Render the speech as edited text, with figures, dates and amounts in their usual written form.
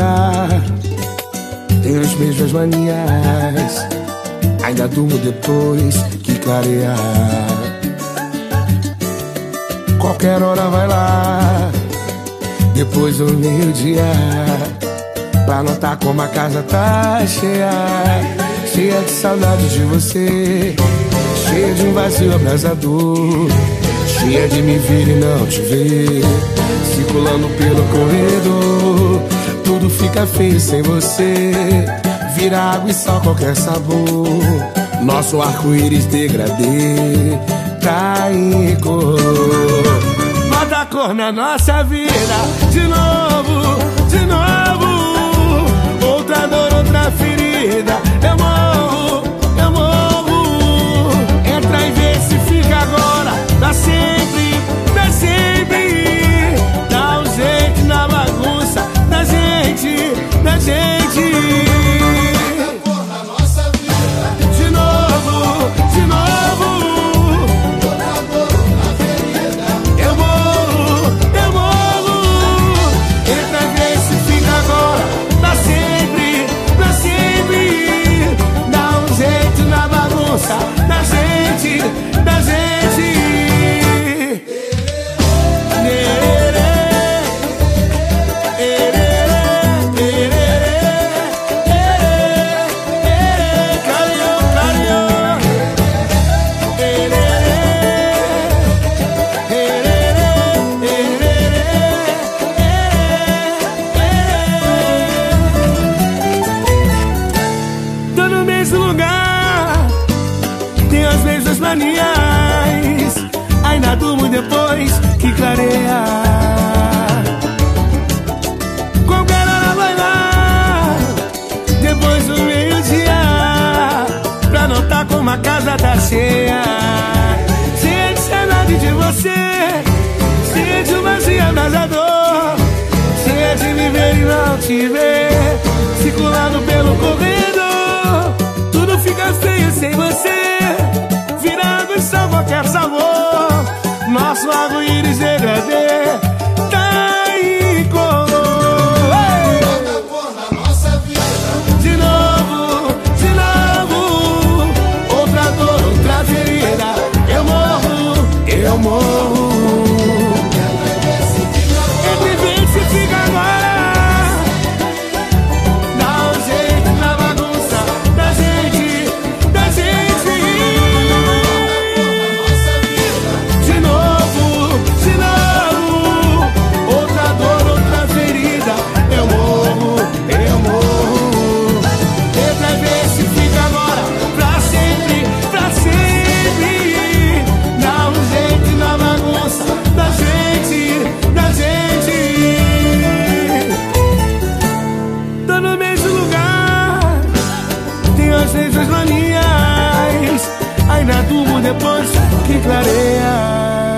lugar, tenho as mesmas manias, ainda durmo depois que clarear. Qualquer hora vai lá, depois do meio-dia, pra notar como a casa tá cheia, cheia de saudade de você, cheia de um vazio abrasador, cheia de me ver e não te ver, circulando pelo corredor. Tudo fica feio sem você, vira água e só qualquer sabor. Nosso arco-íris degradê tá em cor. Bota cor na nossa vida, de novo, de novo. Outra dor, outra ferida, eu morro, eu morro. Entra e vê se fica agora, pra sempre, pra sempre. Dá um jeito na bagunça da gente, da gente. Bota cor na nossa vida, De novo, de novo. outra dor, outra ferida. Eu morro. Entra e vê se fica agora, pra sempre, pra sempre. Dá um jeito na bagunça da gente, da gente. Tô no mesmo lugar, tenho as mesmas manias, ainda durmo depois que clareia. Qualquer hora vai lá, depois do meio-dia, pra notar como a casa tá cheia, cheia de saudade de você, cheia de um vazio abrasador, cheia de me ver e não te ver, circulando pelo corredor. Tudo fica feio sem você, virando só qualquer sabor. Nosso arco-íris degradê tá em cor. Bota cor na nossa vida, De novo, de novo. Outra dor, outra ferida. Eu morro, eu morro. Entre vez se fica agora, dá um jeito na bagunça da gente, da gente. nossa vida. De novo, de novo. Outra dor, outra ferida. Eu morro, eu morro. Entra e vê se fica agora, pra sempre, pra sempre. Dá um jeito na bagunça da gente, da gente. Tô no mesmo lugar, tenho as mesmas manias, ainda durmo depois que clareia.